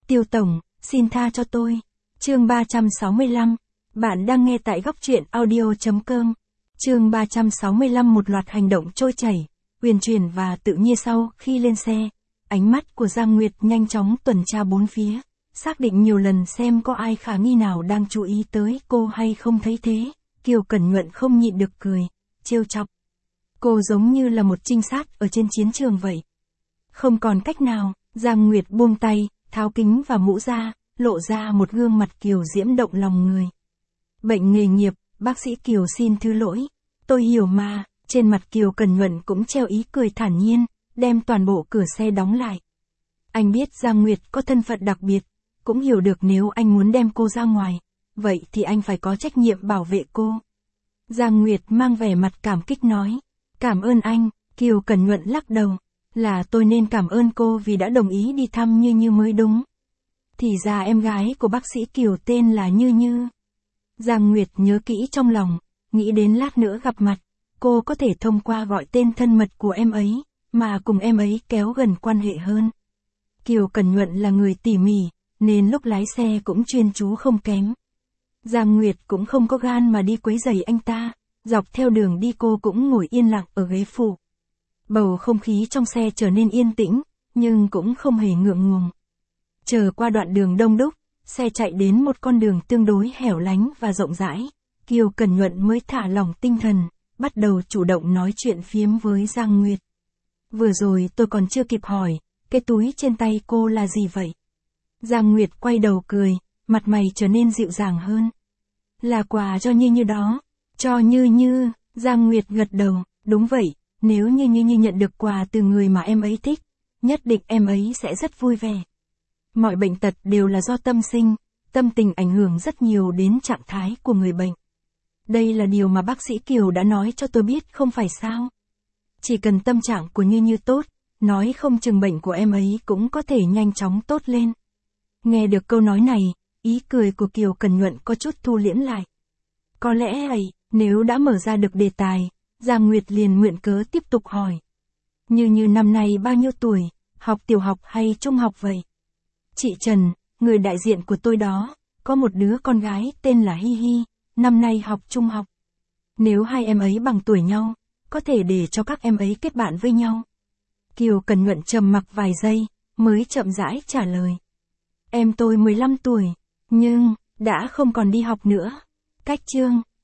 Tiêu Tổng, xin tha cho tôi. Chương 365. Bạn đang nghe tại góc truyện audio.com. Chương 365. Một loạt hành động trôi chảy, uyển chuyển và tự nhiên. Sau khi lên xe, ánh mắt của Giang Nguyệt nhanh chóng tuần tra bốn phía, xác định nhiều lần xem có ai khả nghi nào đang chú ý tới cô hay không. Thấy thế, Kiều Cẩn Nhuận không nhịn được cười, trêu chọc. Cô giống như là một trinh sát ở trên chiến trường vậy. Không còn cách nào, Giang Nguyệt buông tay, tháo kính và mũ ra, lộ ra một gương mặt kiều diễm động lòng người. Bệnh nghề nghiệp, bác sĩ Kiều xin thứ lỗi. Tôi hiểu mà. Trên mặt Kiều Cẩn Nhuận cũng treo ý cười thản nhiên, đem toàn bộ cửa xe đóng lại. Anh biết Giang Nguyệt có thân phận đặc biệt, cũng hiểu được nếu anh muốn đem cô ra ngoài, vậy thì anh phải có trách nhiệm bảo vệ cô. Giang Nguyệt mang vẻ mặt cảm kích nói, cảm ơn anh. Kiều Cẩn Nhuận lắc đầu, là tôi nên cảm ơn cô vì đã đồng ý đi thăm Như Như mới đúng. Thì ra em gái của bác sĩ Kiều tên là Như Như. Giang Nguyệt nhớ kỹ trong lòng, nghĩ đến lát nữa gặp mặt, cô có thể thông qua gọi tên thân mật của em ấy, mà cùng em ấy kéo gần quan hệ hơn. Kiều Cẩn Nhuận là người tỉ mỉ, nên lúc lái xe cũng chuyên chú không kém. Giang Nguyệt cũng không có gan mà đi quấy rầy anh ta, dọc theo đường đi cô cũng ngồi yên lặng ở ghế phụ. Bầu không khí trong xe trở nên yên tĩnh, nhưng cũng không hề ngượng ngùng. Chờ qua đoạn đường đông đúc, xe chạy đến một con đường tương đối hẻo lánh và rộng rãi, Kiều Cẩn Nhuận mới thả lỏng tinh thần, bắt đầu chủ động nói chuyện phiếm với Giang Nguyệt. Vừa rồi tôi còn chưa kịp hỏi, cái túi trên tay cô là gì vậy? Giang Nguyệt quay đầu cười, mặt mày trở nên dịu dàng hơn. Là quà cho Như Như đó. Cho Như Như. Giang Nguyệt gật đầu, đúng vậy, nếu Như Như nhận được quà từ người mà em ấy thích, nhất định em ấy sẽ rất vui vẻ. Mọi bệnh tật đều là do tâm sinh, tâm tình ảnh hưởng rất nhiều đến trạng thái của người bệnh. Đây là điều mà bác sĩ Kiều đã nói cho tôi biết không phải sao? Chỉ cần tâm trạng của Như Như tốt, nói không chừng bệnh của em ấy cũng có thể nhanh chóng tốt lên. Nghe được câu nói này, ý cười của Kiều Cẩn Nhuận có chút thu liễm lại. Có lẽ ấy, nếu đã mở ra được đề tài, Giang Nguyệt liền nguyện cớ tiếp tục hỏi. Như Như năm nay bao nhiêu tuổi, học tiểu học hay trung học vậy? Chị Trần, người đại diện của tôi đó, có một đứa con gái tên là Hi Hi, năm nay học trung học. Nếu hai em ấy bằng tuổi nhau, có thể để cho các em ấy kết bạn với nhau. Kiều Cẩn Nhuận trầm mặc vài giây, mới chậm rãi trả lời. Em tôi 15 tuổi, nhưng đã không còn đi học nữa. Cách chương